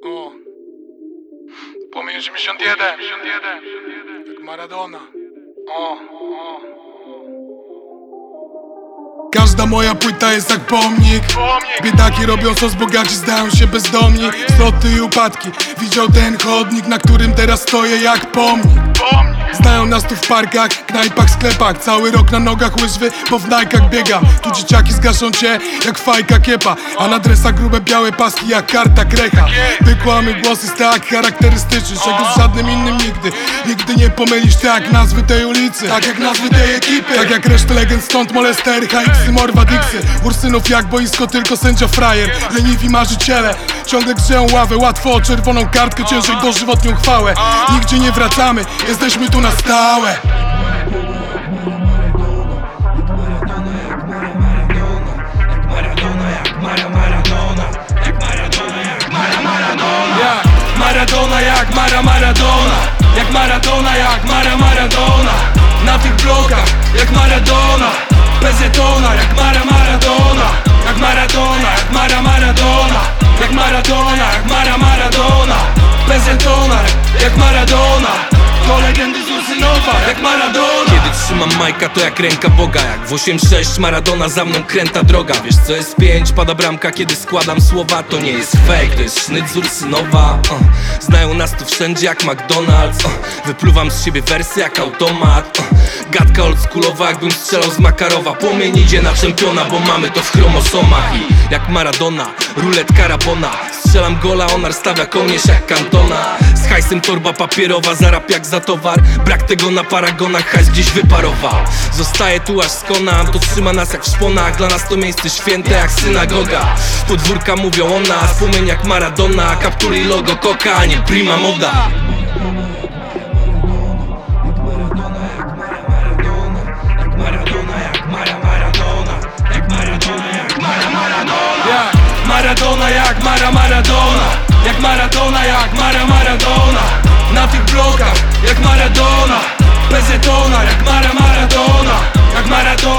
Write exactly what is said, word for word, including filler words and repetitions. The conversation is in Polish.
O. Płomień osiemdziesiąt jeden, jak Maradona. O, o. Każda moja płyta jest jak pomnik. Biedaki robią sos, bogaci zdają się bezdomni. Zwroty i upadki, widział ten chodnik, na którym teraz stoję jak pomnik. Znają nas tu w parkach, knajpach, sklepach. Cały rok na nogach łyżwy, bo w najkach biegam. Tu dzieciaki zgaszą cię jak fajka kiepa, a na dresach grube białe paski jak karta krecha. Wykłamy głosy tak charakterystyczny, czego z żadnym innym nigdy Nigdy nie pomylisz tak nazwy tej ulicy, tak jak nazwy tej ekipy, tak jak resztę legend stąd molestery, H X y, Morwa, Dixy. Ursynów jak boisko, tylko sędzia frajer. Leniwi marzyciele ciągle grzeją ławę, łatwo o czerwoną kartkę, ciężej dożywotnią chwałę. Nigdzie nie wracamy, jesteśmy tu na stałe. Maradona jak Mara Maradona, jak Maradona, jak Mara Maradona. Na tych blokach jak Maradona, Bezetona jak Mara Maradona, jak Maradona, jak Mara Maradona, jak Maradona, jak Mara Maradona, Bezetona jak Maradona. To legendy z Ursynowa jak Maradona. Kiedy trzymam majka to jak ręka Boga, jak w osiem sześć Maradona za mną kręta droga. Wiesz co jest pięć, pada bramka kiedy składam słowa. To nie jest fake, to jest sznyt z Ursynowa. uh. Znają nas tu wszędzie jak McDonald's. uh. Wypluwam z siebie wersy jak automat. uh. Gadka oldschoolowa jakbym strzelał z Makarowa. Płomień idzie na czempiona, bo mamy to w chromosomach. I jak Maradona, ruletka Rabona. Strzelam gola, onar stawia kołnierz jak Cantona. Z hajsem torba papierowa, zarab jak za towar. Brak tego na paragonach, hajs gdzieś wyparował. Zostaje tu aż skonam, to trzyma nas jak w szponach. Dla nas to miejsce święte jak synagoga. Podwórka mówią o nas, płomień jak Maradona. Kaptury i logo Coca, a nie prima moda. Maradona jak Mara Maradona, jak Maradona, jak Mara Maradona. Na tych blokach jak Maradona, Bezetona jak Mara Maradona, jak Maradona.